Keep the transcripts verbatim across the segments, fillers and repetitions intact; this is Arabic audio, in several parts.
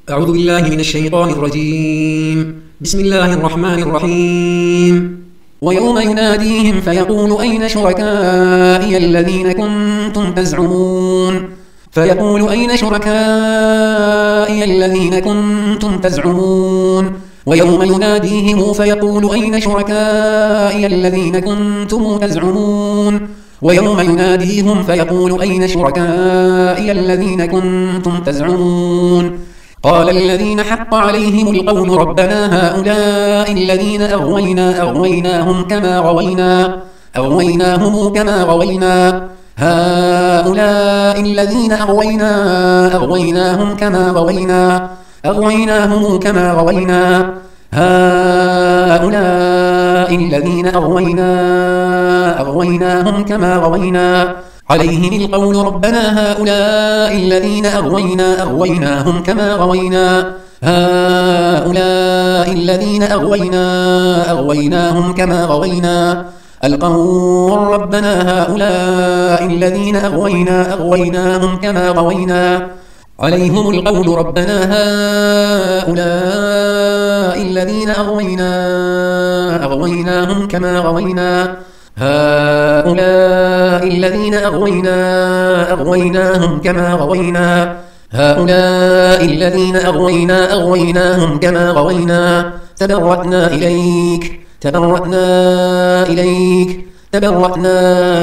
أعوذ بالله من الشيطان الرجيم. بسم الله الرحمن الرحيم. ويوم يناديهم فيقول أين شركائي الذين كنتم تزعمون فيقول أين شركائي الذين كنتم تزعمون ويوم يناديهم فيقول أين شركائي الذين كنتم تزعمون ويوم يناديهم فيقول أين شركائي الذين كنتم تزعمون قال الذين حق عليهم القول ربنا هؤلاء الذين أغوينا أغويناهم كما غوينا أغويناهم كما غوينا هؤلاء الذين أغوينا أغويناهم كما غوينا أغويناهم كما غوينا هؤلاء الذين أغوينا أغويناهم كما غوينا عليهم القول ربنا هؤلاء الذين أغوينا أغويناهم كما غوينا هؤلاء الذين أغوينا أغويناهم كما غوينا القول ربنا هؤلاء الذين أغوينا أغويناهم كما غوينا عليهم القول ربنا هؤلاء الذين أغوينا أغويناهم كما غوينا هؤلاء الذين أغوينا أغويناهم كما غوينا هؤلاء الذين أغوينا أغويناهم كما غوينا تبرأنا إليك تبرأنا إليك تبرأنا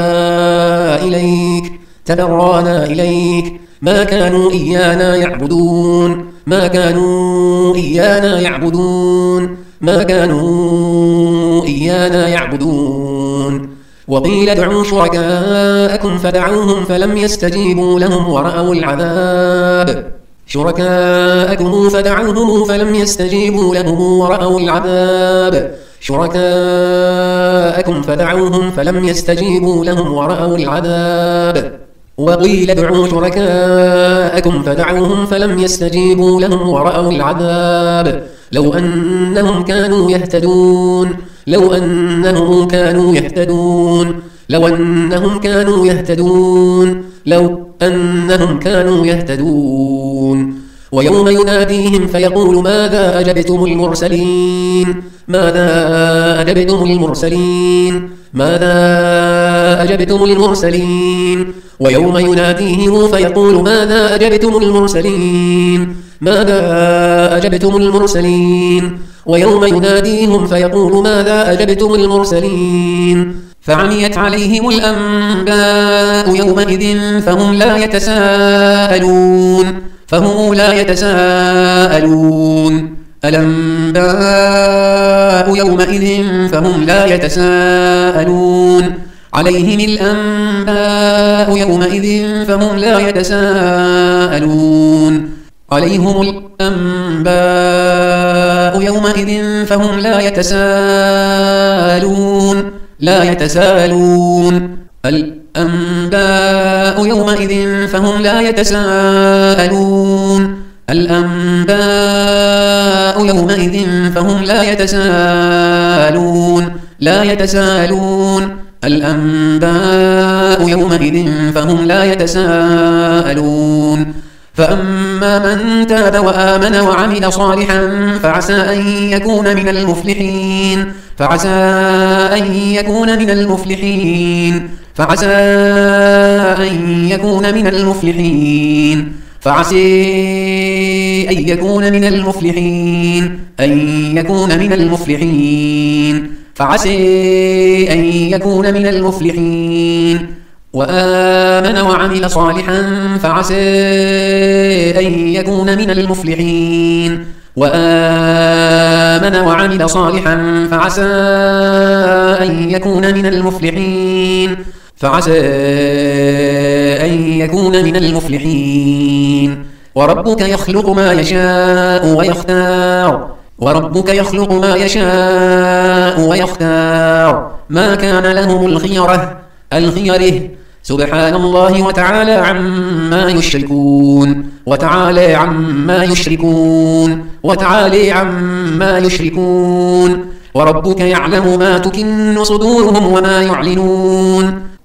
إليك تبرأنا إليك ما كانوا إيانا يعبدون ما كانوا إيانا يعبدون ما كانوا إيانا يعبدون وقيل ادعوا شركاءكم فدعوهم فلم يستجيبوا لهم ورأوا العذاب شركاءكم فدعوهم فلم يستجيبوا لهم ورأوا العذاب شركاءكم فدعوهم فلم يستجيبوا لهم ورأوا العذاب وقيل ادعوا شركاءكم فدعوهم فلم يستجيبوا لهم ورأوا العذاب لو أنهم كانوا يهتدون لو أنهم كانوا يهتدون لو أنهم كانوا يهتدون لو أنهم كانوا يهتدون ويوم يناديهم فيقول ماذا أجبتم المرسلين ماذا أجبتم المرسلين ماذا أجبتم المرسلين ويوم يناديهم فيقول ماذا أجبتم المرسلين ماذا أجبتم المرسلين ويوم يناديهم فيقول ماذا أجبتم المرسلين فعميت عليهم الأنباء يومئذ فهم لا يتساءلون فهم لا يتساءلون الأنباء يومئذ فهم لا يتساءلون عليهم الأنباء يومئذ فهم لا يتساءلون عليهم الأنباء يومئذ فهم لا يتساءلون لا يتساءلون الأنباء يومئذ فهم لا يتساءلون الأنباء يومئذ فهم لا يتساءلون لا يتساءلون الأنباء يومئذ فهم لا يتساءلون فأما من تاب وآمن وعمل صالحا فعسى أن يكون من المفلحين فعسى أن يكون من المفلحين فعسى أن يكون من المفلحين فعسى أن يكون من المفلحين أن يكون من المفلحين فعسى أن يكون من المفلحين وآمن وعمل صالحا فعسى أن يكون من المفلحين وآمن وعمل صالحا فعسى أن يكون من المفلحين فعسى أن يكون من المفلحين وربك يخلق ما يشاء ويختار وربك يخلق ما يشاء ويختار ما كان لهم الخيرة الخيره سبحان الله وتعالى عما يشركون وتعالى عما يشركون وتعالى عما يشركون وربك يعلم ما تكن صدورهم وما يعلنون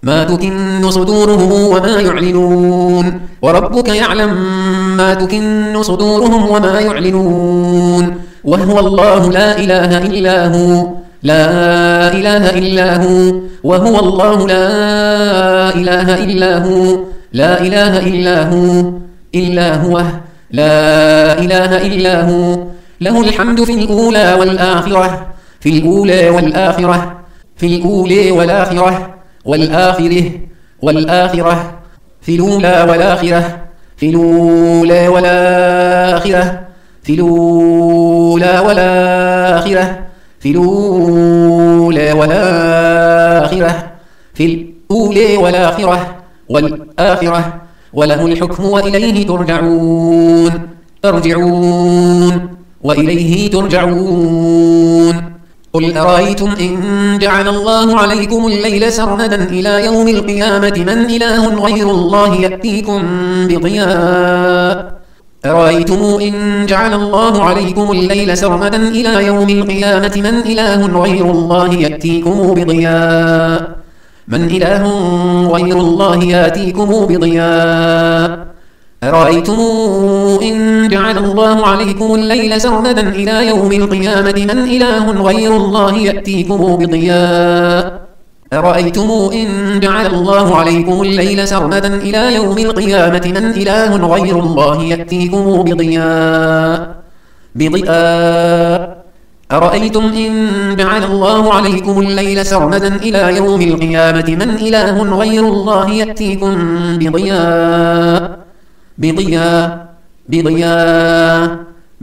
ما تكن صدورهم وما يعلنون وربك يعلم ما تكن صدورهم وما يعلنون وهو الله لا إله إلا هو لا إله إلا هو وهو الله لا إله إلا هو لا إله إلا هو إلا هو لا إله إلا هو له الحمد في الأولى والآخرة في الأولى والآخرة في الأولى والآخرة والآخرة والآخرة في الأولى والآخرة في الأولى والآخرة في الأولى والآخرة في الأولى والآخرة في الأولى والآخرة والآخرة وله الحكم وإليه ترجعون ترجعون وإليه ترجعون قل أرأيتم إن جعل الله عليكم الليل سرمدا إلى يوم القيامة من إله غير الله يأتيكم بضياء أرأيتم إن جعل الله عليكم الليل سرمدا إلى يوم القيامة من إله غير الله يأتيكم بضياء من إله غير الله يأتيكم بضياء أرأيتم إن جعل الله عليكم الليل سرمدا إلى يوم القيامة من إله غير الله يأتيكم بضياء أرأيتم إن جعل الله عليكم الليل سرمدا إلى يوم القيامة من إله غير الله يأتيكم بضياء بضياء أرأيتم إن جعل الله عليكم الليل سرمدا إلى يوم القيامة من إله غير الله يأتيكم بضياء بضياء بضياء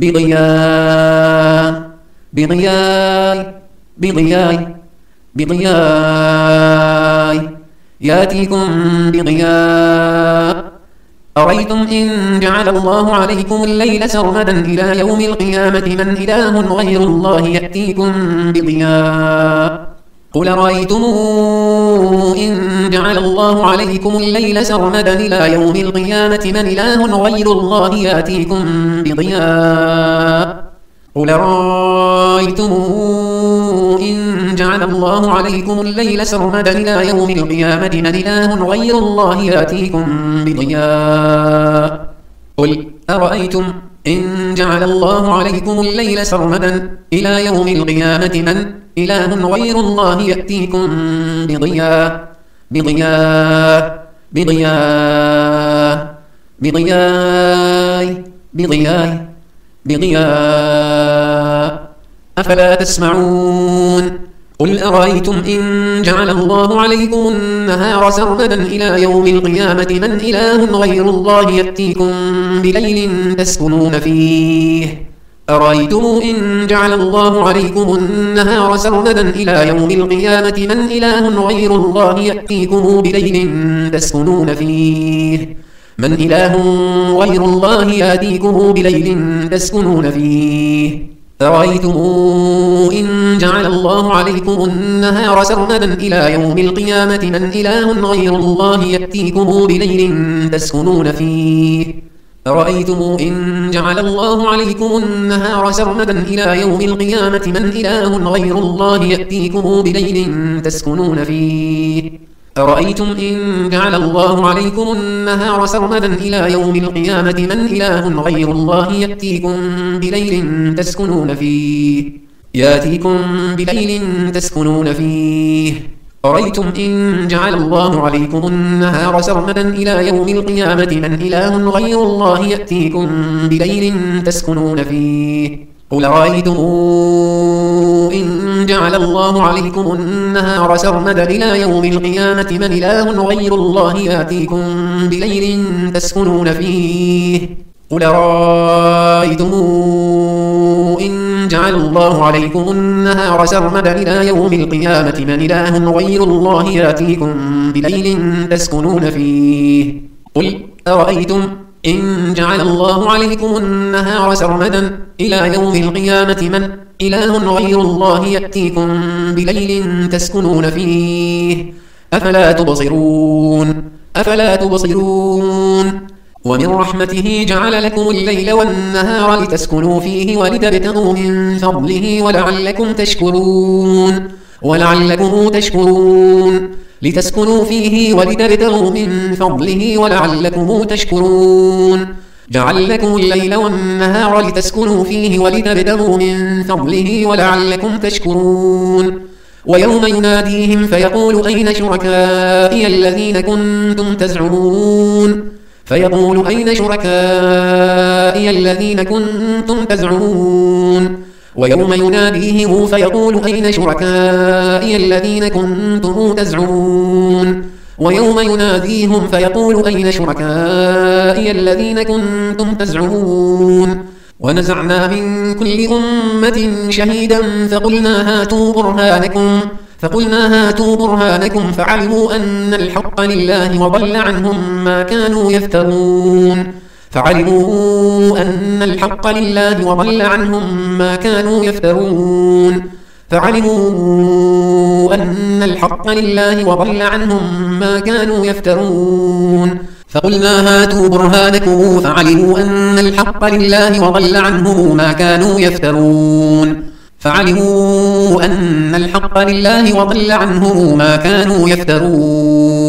بضياء بضياء بضياء بضياء يأتيكم بضياء أرأيتم إن جعل الله عليكم الليل سرمدا إلى يوم القيامة من إله غير الله يأتيكم بضياء قل رأيتم إن جعل الله عليكم الليل سرمدا إلى يوم القيامة من إله غير الله يأتيكم بضياء قل رأيتم إن جعل الله عليكم الليل سرمدا إلى يوم القيامة من إله غير الله يأتيكم بضياء قل أرأيتم إن جعل الله عليكم الليل سرمدا إلى يوم القيامة من إله غير الله يأتيكم بضياء بضياء بضياء بضياء بضياء بضياء أفلا تسمعون قل أرأيتم إن جعل الله عليكم النهار سرمدا إلى يوم القيامة من إله غير الله يأتيكم بليل تسكنون فيه أرأيتم إن جعل الله عليكم النهار سرمدا إلى يوم القيامة من إله غير الله يأتيكم بليل تسكنون فيه من إله غير الله يأتيكم بليل تسكنون فيه أرأيتم إن جعل الله عليكم النهار سرمدا إلى يوم القيامة من إله غير الله يأتيكم بليل تسكنون فيه أرأيتم إن جعل الله عليكم النهار سرمدا إلى يوم القيامة من إله غير الله يأتيكم بليل تسكنون فيه أرأيتم إن جعل الله عليكم النهار سرمدا إلى يوم القيامة من إله غير الله يأتيكم بليل تسكنون فيه يأتيكم بليل تسكنون فيه أرأيتم إن جعل الله عليكم النهار سرمدا إلى يوم القيامة من إله غير الله يأتيكم بليل تسكنون فيه قل رأيتم إن جعل الله عليكم النهار سرمدا إلى يوم القيامة من إله غير الله يأتيكم بليل تسكنون فيه قل رأيتم إن جعل الله عليكم النهار سرمدا إلى يوم القيامة من إله غير الله يأتيكم بليل تسكنون فيه قل أرأيتم إن جعل الله عليكم النهار سرمدا إلى يوم القيامة من إله غير الله يأتيكم بليل تسكنون فيه أفلا تبصرون أفلا تبصرون ومن رحمته جعل لكم الليل والنهار لتسكنوا فيه ولتبتغوا من فضله ولعلكم تشكرون ولعلكم تشكرون لتسكنوا فيه ولتبتغوا من فضله ولعلكم تشكرون جعل لكم الليل والنهار لتسكنوا فيه ولتبتغوا من فضله ولعلكم تشكرون ويوم يناديهم فيقول أين شركائي الذين كنتم تزعمون فيقول أين شركائي الذين كنتم تزعمون ويوم يناديهم فيقول أين شركائي الذين كنتم تزعمون ويوم يناديهم فيقول أين شركائي الذين كنتم تزعمون ونزعنا من كل أمة شهيدا فقلنا هاتوا برهانكم فقلنا هاتوا برهانكم فعلموا أن الحق لله وضل عنهم ما كانوا يفترون فعلموا أن الحق لله وضل عنهم ما كانوا يفترون فعلموا أن الحق لله وضل عنهم ما كانوا يفترون فقلنا هاتوا برهانكم فعلموا أن الحق لله وضل عنهم ما كانوا يفترون فعلموا أن الحق لله وضل عنهم ما كانوا يفترون